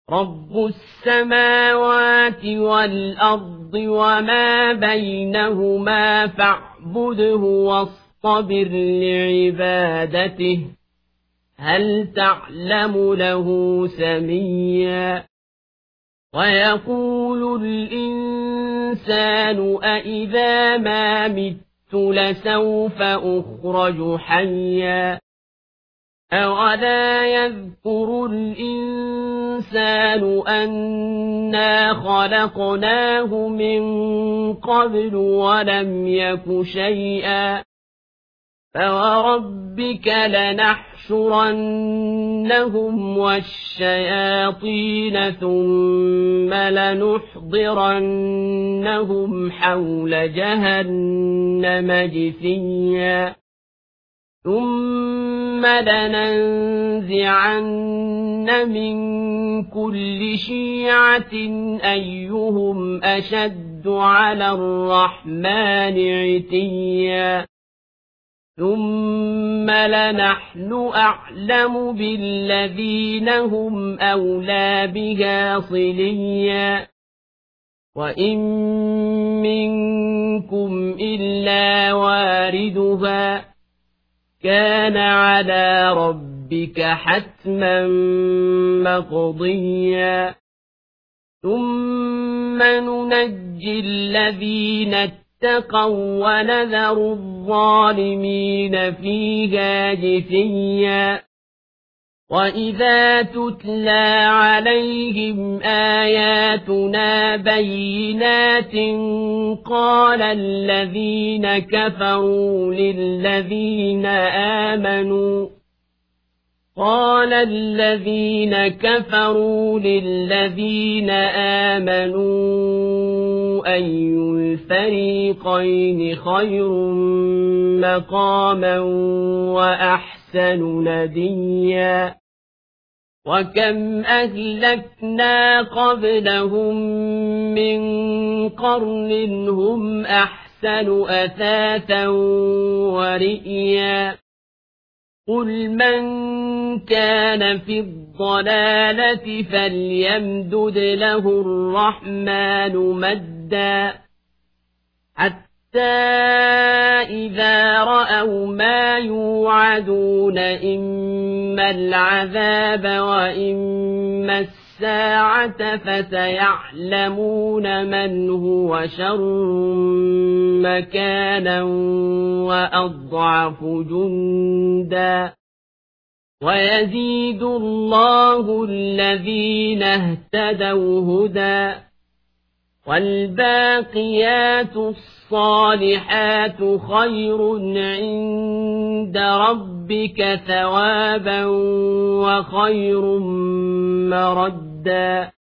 رب السماوات والأرض وما بينهما فاعبده واصطبر لعبادته هل تعلم له سميا ويقول الإنسان أإذا ما مت لسوف أخرج حيا أولا يذكر الإنسان أنا خلقناه من قبل ولم يك شيئا فوربك لنحشرنهم والشياطين ثم لنحضرنهم حول جهنم جثيا ثم لننزعن من كل شيعة أيهم أشد على الرحمن عتيا ثم لنحن أعلم بالذين هم أولى بها صليا وإن منكم إلا واردها كان على ربك حتما مقضيا ثم ننجي الذين اتقوا ونذر الظالمين فيها جثيا وإذا تتلى عليهم آياتنا بينات قال الذين كفروا للذين آمنوا أي الفريقين خير مقاما وأحسن نديا وكم أهلكنا قبلهم من قرن هم أحسن أثاثا ورئيا قل من كان في الضلالة فليمدد له الرحمن مدا حتى إذا رأوا ما يوعدون إما العذاب وإما الساعة فسيعلمون من هو شر مكانا وأضعف جندا ويزيد الله الذين اهتدوا هدى والباقيات الصالحات خير عند ربك ثوابا وخير مردا